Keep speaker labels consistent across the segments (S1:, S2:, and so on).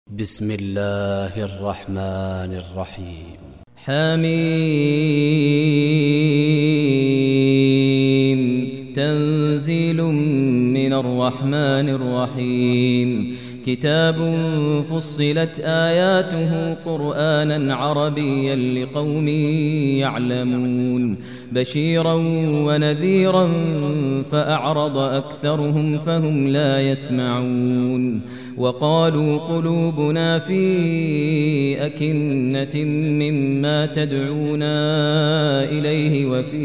S1: بسم الله الرحمن الرحيم.
S2: حميم تنزيل من الرحمن الرحيم. كتاب فصلت آياته قرآنا عربيا لقوم يعلمون بشيرا ونذيرا فأعرض أكثرهم فهم لا يسمعون. وقالوا قلوبنا في أكنة مما تدعونا إليه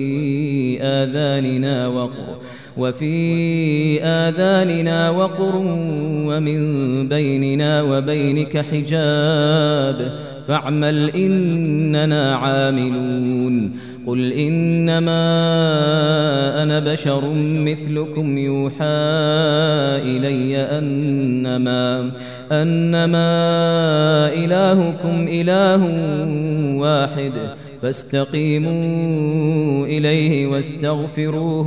S2: وفي آذاننا وقر ومن بيننا وبينك حجاب فاعمل إننا عاملون. قل إنما أنا بشر مثلكم يوحى إلي أنما إلهكم إله واحد فاستقيموا إليه واستغفروه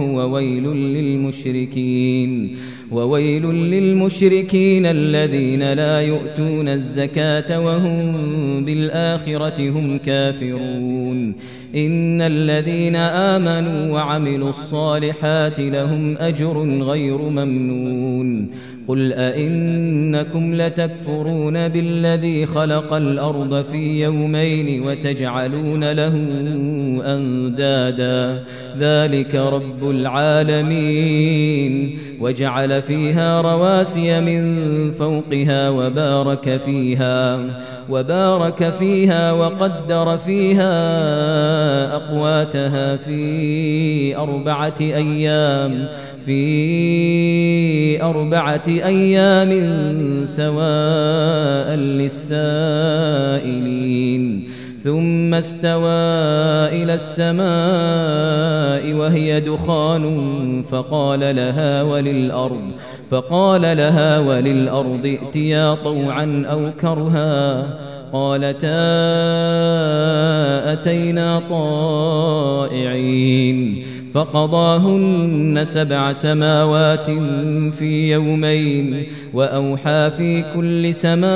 S2: وويل للمشركين الذين لا يؤتون الزكاة وهم بالآخرة هم كافرون. إن الذين آمنوا وعملوا الصالحات لهم أجر غير ممنون. قل أئنكم لتكفرون بالذي خلق الأرض في يومين وتجعلون له أندادا ذلك رب العالمين. وجعل فيها رواسي من فوقها وبارك فيها وقدر فيها أقواتها في أربعة أيام سواء للسائلين. ثم استوى إلى السماء وهي دخان فقال لها وللأرض ائتيا طوعا أو كرها قالتا أتينا طائعين. فقضاهن 7 سماوات في يومين وأوحى في كل سماء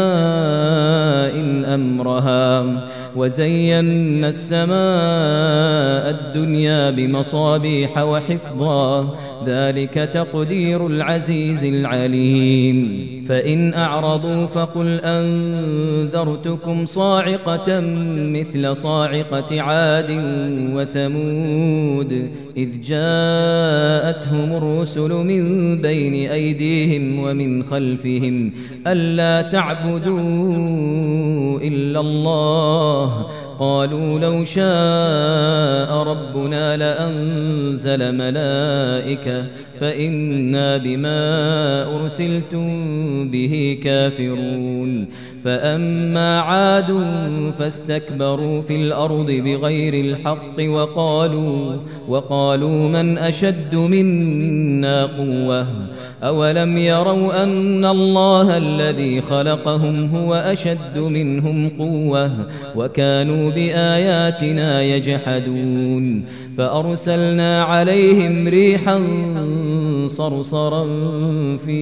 S2: أمرها وزينا السماء الدنيا بمصابيح وحفظا ذلك تقدير العزيز العليم. فإن أعرضوا فقل أنذرتكم صاعقة مثل صاعقة عاد وثمود إذ جاءتهم الرسل من بين أيديهم ومن خلفهم ألا تعبدوا إلا الله قالوا لو شاء ربنا لأنزل ملائكة فإنا بما أرسلتم به كافرون. فأما عاد فاستكبروا في الأرض بغير الحق وقالوا من أشد منا قوة أولم يروا أن الله الذي خلقهم هو أشد منهم قوة وكانوا بآياتنا يجحدون. فأرسلنا عليهم ريحا صرصرا في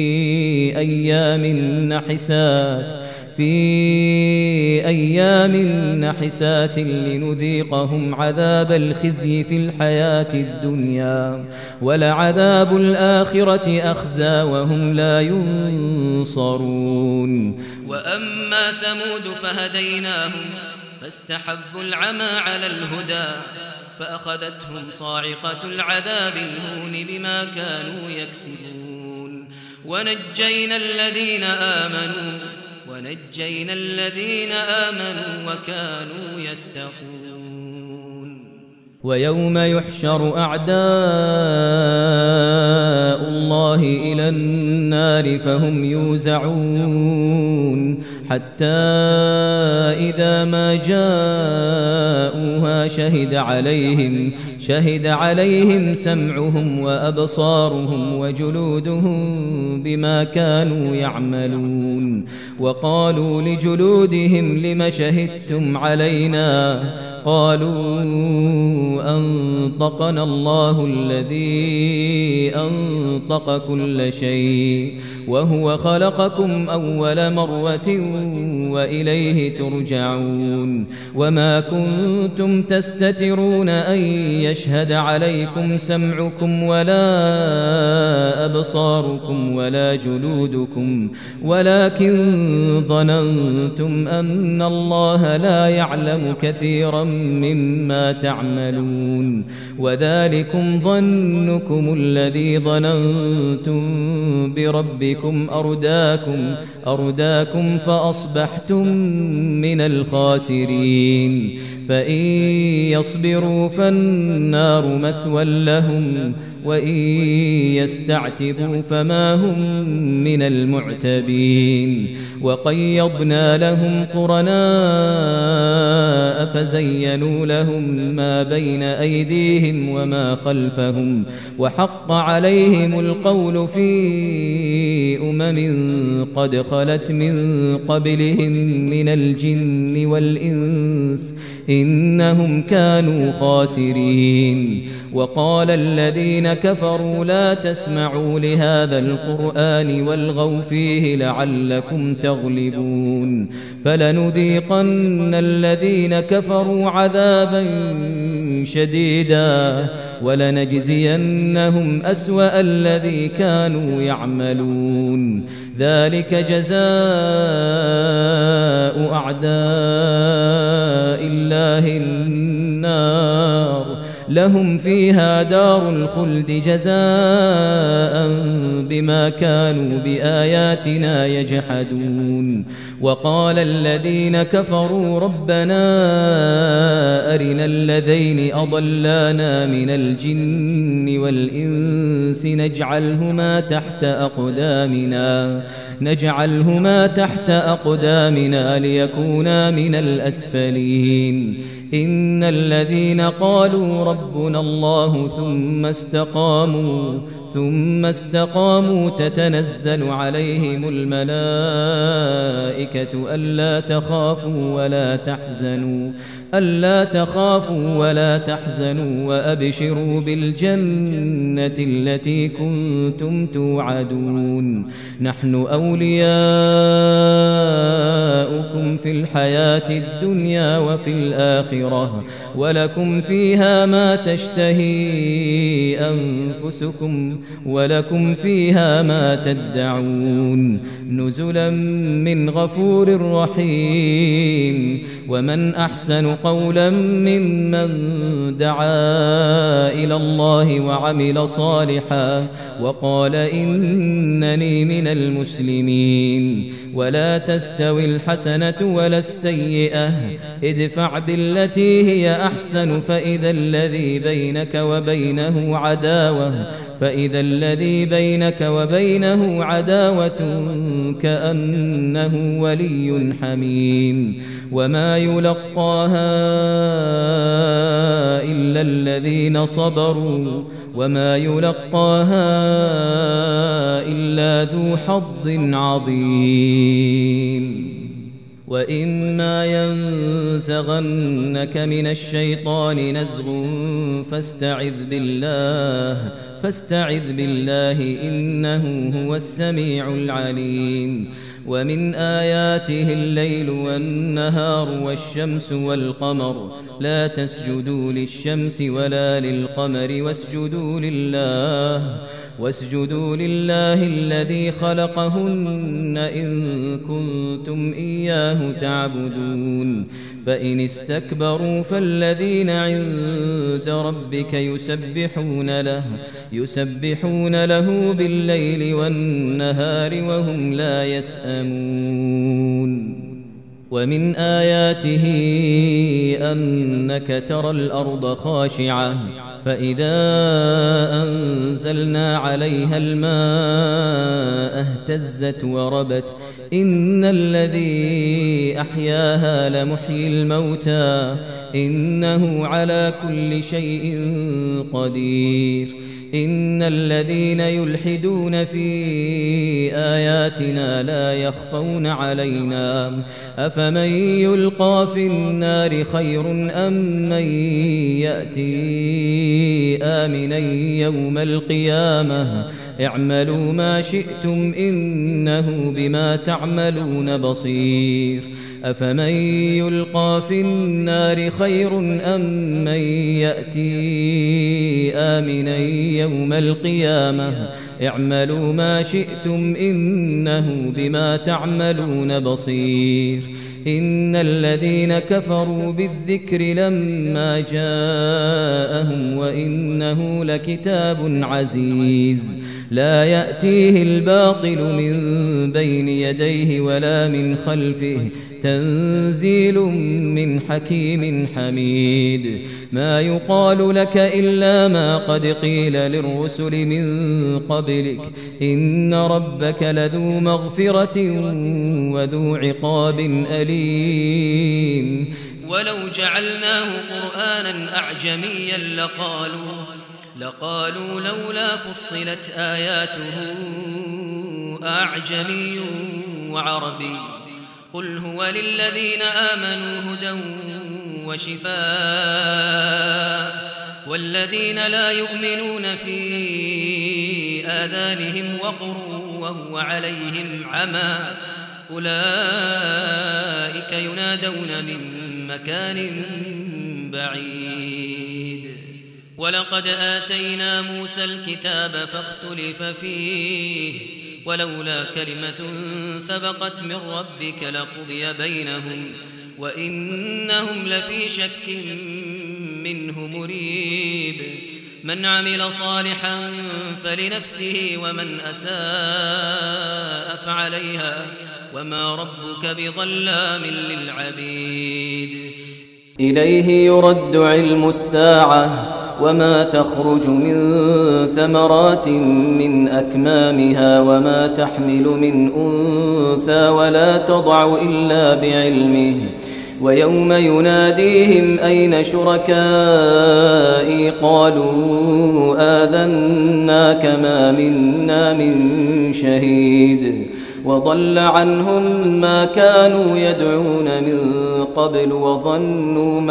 S2: أيام نحسات لنذيقهم عذاب الخزي في الحياة الدنيا ولعذاب الآخرة أخزى وهم لا ينصرون. وأما ثمود فهديناهم فاستحبوا العمى على الهدى فأخذتهم صاعقة العذاب الهون بما كانوا يكسبون. ونجينا الذين آمنوا وكانوا يتقون. ويوم يحشر أعداء الله إلى النار فهم يوزعون حتى إذا ما جاءوها شهد عليهم سمعهم وأبصارهم وجلودهم بما كانوا يعملون. وقالوا لجلودهم لم شهدتم علينا قالوا أنطقنا الله الذي أنطق كل شيء وهو خلقكم أول مرة وإليه ترجعون وما كنتم تستترون أن يشهد عليكم سمعكم ولا أبصاركم ولا جلودكم ولكن ظننتم أن الله لا يعلم كثيرا مما تعملون وذلكم ظنكم الذي ظننتم بربكم أرداكم فأصبحتم من الخاسرين فإن يصبروا فالنار مثوى لهم وإن يستعتبوا فما هم من المعتبين وقيضنا لهم قرناء فزينوا لهم ما بين أيديهم وما خلفهم وحق عليهم القول في قد خلت من قبلهم من الجن والإنس إنهم كانوا خاسرين وقال الذين كفروا لا تسمعوا لهذا القرآن والغوا فيه لعلكم تغلبون فلنذيقن الذين كفروا عذابا شديدا ولنجزينهم أسوأ الذي كانوا يعملون ذلك جزاء أعداء الله النار لهم فيها دار الخلد جزاء بما كانوا بآياتنا يجحدون وقال الذين كفروا ربنا أرنا الذين أضلانا من الجن والإنس نجعلهما تحت أقدامنا ليكونا من الأسفلين إن الذين قالوا ربنا الله ثم استقاموا تتنزل عليهم الملائكة ألا تخافوا ولا تحزنوا وأبشروا بالجنة التي كنتم توعدون نحن أولياؤكم في الحياة الدنيا وفي الآخرة ولكم فيها ما تشتهي أنفسكم ولكم فيها ما تدعون نزلا من غفور رحيم ومن أحسن قولا ممن دعا إلى الله وعمل صالحا وقال إنني من المسلمين ولا تستوي الحسنة ولا السيئة ادفع بالتي هي أحسن فإذا الذي بينك وبينه عداوة كأنه ولي حميم وما يلقاها إلا الذين صبروا وما يلقاها إلا ذو حظ عظيم وإما ينزغنك من الشيطان نزغ فاستعذ بالله إنه هو السميع العليم ومن آياته الليل والنهار والشمس والقمر لا تسجدوا للشمس ولا للقمر واسجدوا لله الذي خلقهن إن كنتم إياه تعبدون فإن استكبروا فالذين عند ربك يسبحون له بالليل والنهار وهم لا يسأمون ومن آياته أنك ترى الأرض خاشعة فإذا أنزلنا عليها الماء اهتزت وربت إن الذي أحياها لمحيي الموتى إنه على كل شيء قدير إن الذين يلحدون في آياتنا لا يخفون علينا أفمن يلقى في النار خير أم من يأتي آمنا يوم القيامة اعملوا ما شئتم إنه بما تعملون بصير أفمن يلقى في النار خير أم من يأتي آمنا يوم القيامة اعملوا ما شئتم إنه بما تعملون بصير إن الذين كفروا بالذكر لما جاءهم وإنه لكتاب عزيز لا يأتيه الباطل من بين يديه ولا من خلفه تنزيل من حكيم حميد ما يقال لك إلا ما قد قيل للرسل من قبلك إن ربك لذو مغفرة وذو عقاب أليم
S3: ولو جعلناه قرآنا أعجميا لقالوا لولا فصلت آياته أعجمي وعربي قل هو للذين آمنوا هدى وشفاء والذين لا يؤمنون في آذانهم وقر وهو عليهم عمى أولئك ينادون من مكان بعيد ولقد آتينا موسى الكتاب فاختلف فيه ولولا كلمة سبقت من ربك لقضي بينهم وإنهم لفي شك منه مريب من عمل صالحا فلنفسه ومن أساء فعليها وما ربك بظلام للعبيد
S4: إليه يرد علم الساعة وما تخرج من ثمرات من أكمامها وما تحمل من أنثى ولا تضع إلا بعلمه ويوم يناديهم أين شركائي قالوا آذناك ما منا من شهيد وضل عنهم ما كانوا يدعون من قبل وظنوا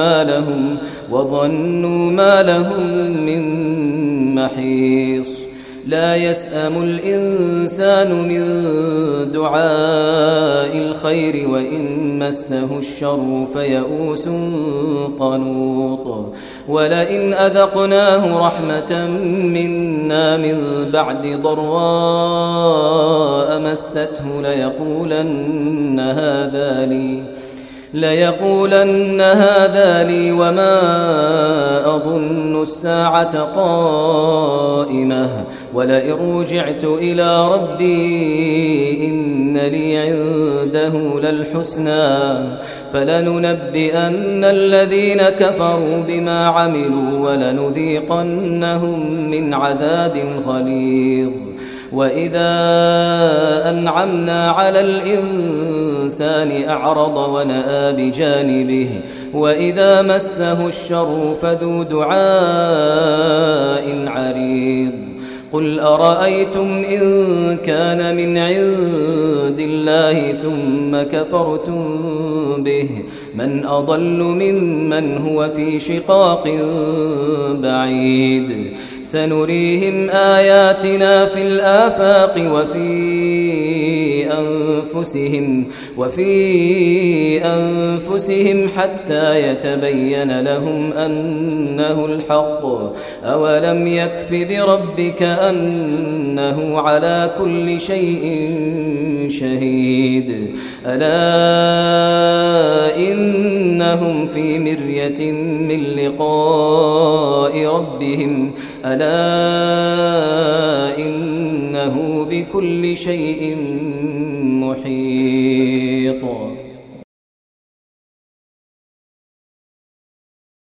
S4: ما لهم من محيص لا يسأم الإنسان من دعاء الخير وإن مسه الشر فيئوس قنوط ولئن أذقناه رحمة منا من بعد ضراء مسته ليقولن هذا لي وما أظن الساعة قائمة ولئن رجعت إلى ربي إن لي عنده للحسنى فلننبئن الذين كفروا بما عملوا ولنذيقنهم من عذاب غليظ وإذا أنعمنا على الإنسان أعرض ونأى بجانبه وإذا مسه الشر فذو دعاء عريض قل أرأيتم إن كان من عند الله ثم كفرتم به من أضل ممن هو في شقاق بعيد سنريهم آياتنا في الآفاق وفي أنفسهم حتى يتبين لهم أنه الحق أولم يكف بربك أنه على كل شيء شهيد ألا إنهم في مرية من لقاء ربهم ألا إنه بكل شيء محيط